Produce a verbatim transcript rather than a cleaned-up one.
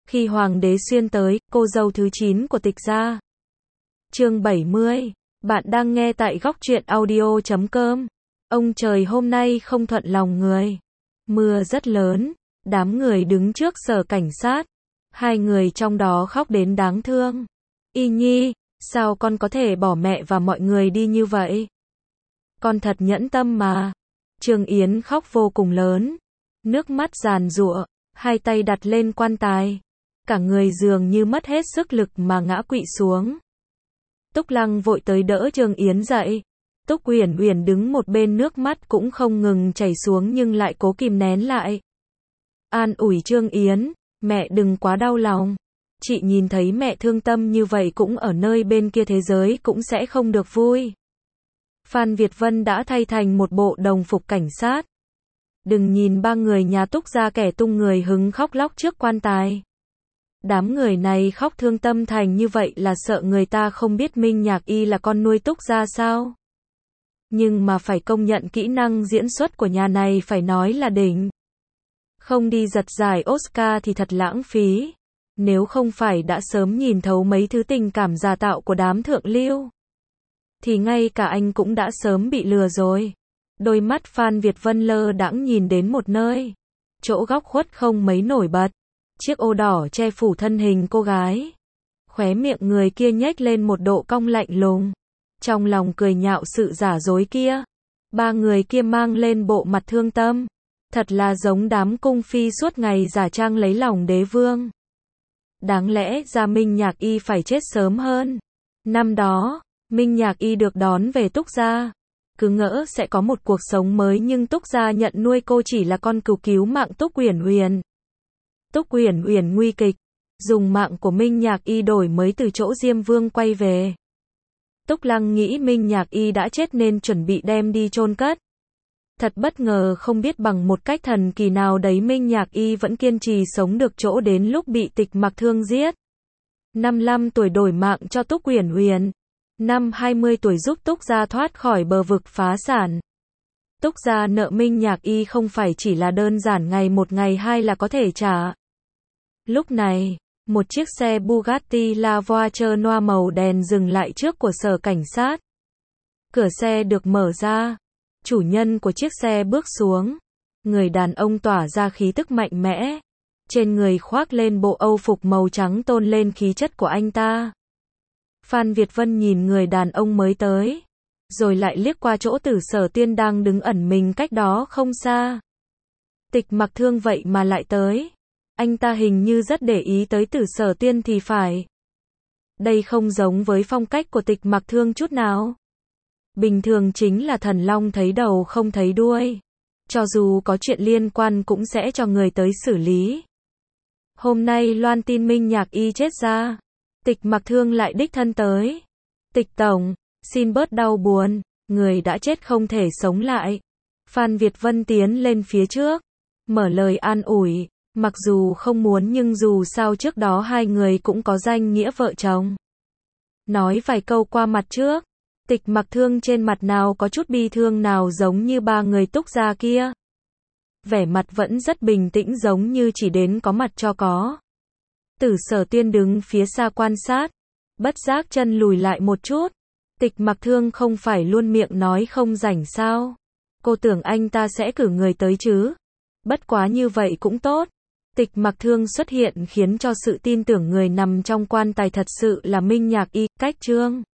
Khi hoàng đế xuyên tới, cô dâu thứ chín của Tịch gia. Chương bảy mươi. Bạn đang nghe tại góc truyện audio chấm com. Ông trời hôm nay không thuận lòng người. Mưa rất lớn, đám người đứng trước sở cảnh sát. Hai người trong đó khóc đến đáng thương. Y Nhi, sao con có thể bỏ mẹ và mọi người đi như vậy? Con thật nhẫn tâm mà. Trương Yến khóc vô cùng lớn, nước mắt giàn giụa, hai tay đặt lên quan tài. Cả người dường như mất hết sức lực mà ngã quỵ xuống. Túc Lăng vội tới đỡ Trương Yến dậy. Túc Uyển Uyển đứng một bên, nước mắt cũng không ngừng chảy xuống nhưng lại cố kìm nén lại. An ủi Trương Yến, mẹ đừng quá đau lòng. Chị nhìn thấy mẹ thương tâm như vậy cũng ở nơi bên kia thế giới cũng sẽ không được vui. Phan Việt Vân đã thay thành một bộ đồng phục cảnh sát. Đừng nhìn ba người nhà Túc gia kẻ tung người hứng khóc lóc trước quan tài. Đám người này khóc thương tâm thành như vậy là sợ người ta không biết Minh Nhạc Y là con nuôi Túc gia sao? Nhưng mà phải công nhận kỹ năng diễn xuất của nhà này phải nói là đỉnh. Không đi giật giải Oscar thì thật lãng phí. Nếu không phải đã sớm nhìn thấu mấy thứ tình cảm giả tạo của đám thượng lưu, thì ngay cả anh cũng đã sớm bị lừa rồi. Đôi mắt Phan Việt Vân lơ đãng nhìn đến một nơi. Chỗ góc khuất không mấy nổi bật. Chiếc ô đỏ che phủ thân hình cô gái. Khóe miệng người kia nhếch lên một độ cong lạnh lùng. Trong lòng cười nhạo sự giả dối kia. Ba người kia mang lên bộ mặt thương tâm. Thật là giống đám cung phi suốt ngày giả trang lấy lòng đế vương. Đáng lẽ ra Minh Nhạc Y phải chết sớm hơn. Năm đó, Minh Nhạc Y được đón về Túc gia. Cứ ngỡ sẽ có một cuộc sống mới nhưng Túc gia nhận nuôi cô chỉ là con cừu cứu mạng Túc Uyển Uyển. Túc Uyển Uyển nguy kịch, dùng mạng của Minh Nhạc Y đổi mới từ chỗ Diêm Vương quay về. Túc Lăng nghĩ Minh Nhạc Y đã chết nên chuẩn bị đem đi chôn cất. Thật bất ngờ không biết bằng một cách thần kỳ nào đấy Minh Nhạc Y vẫn kiên trì sống được chỗ đến lúc bị Tịch Mặc Thương giết. Năm lăm tuổi đổi mạng cho Túc Uyển Uyển. Năm hai mươi tuổi giúp Túc gia thoát khỏi bờ vực phá sản. Túc gia nợ Minh Nhạc Y không phải chỉ là đơn giản ngày một ngày hai là có thể trả. Lúc này, một chiếc xe Bugatti La Voiture noir màu đen dừng lại trước của sở cảnh sát. Cửa xe được mở ra. Chủ nhân của chiếc xe bước xuống. Người đàn ông tỏa ra khí tức mạnh mẽ. Trên người khoác lên bộ âu phục màu trắng tôn lên khí chất của anh ta. Phan Việt Vân nhìn người đàn ông mới tới. Rồi lại liếc qua chỗ Tử Sở Tiên đang đứng ẩn mình cách đó không xa. Tịch Mặc Thương vậy mà lại tới. Anh ta hình như rất để ý tới Tử Sở Tiên thì phải. Đây không giống với phong cách của Tịch Mặc Thương chút nào. Bình thường chính là thần long thấy đầu không thấy đuôi. Cho dù có chuyện liên quan cũng sẽ cho người tới xử lý. Hôm nay loan tin Minh Nhạc Y chết ra. Tịch Mặc Thương lại đích thân tới. Tịch tổng, xin bớt đau buồn, người đã chết không thể sống lại. Phan Việt Vân tiến lên phía trước, mở lời an ủi, mặc dù không muốn nhưng dù sao trước đó hai người cũng có danh nghĩa vợ chồng. Nói vài câu qua mặt trước, Tịch Mặc Thương trên mặt nào có chút bi thương nào giống như ba người Túc gia kia. Vẻ mặt vẫn rất bình tĩnh giống như chỉ đến có mặt cho có. Tử Sở Tiên đứng phía xa quan sát, bất giác chân lùi lại một chút. Tịch Mặc Thương không phải luôn miệng nói không rảnh sao? Cô tưởng anh ta sẽ cử người tới chứ? Bất quá như vậy cũng tốt. Tịch Mặc Thương xuất hiện khiến cho sự tin tưởng người nằm trong quan tài thật sự là Minh Nhạc Y. Cách Trương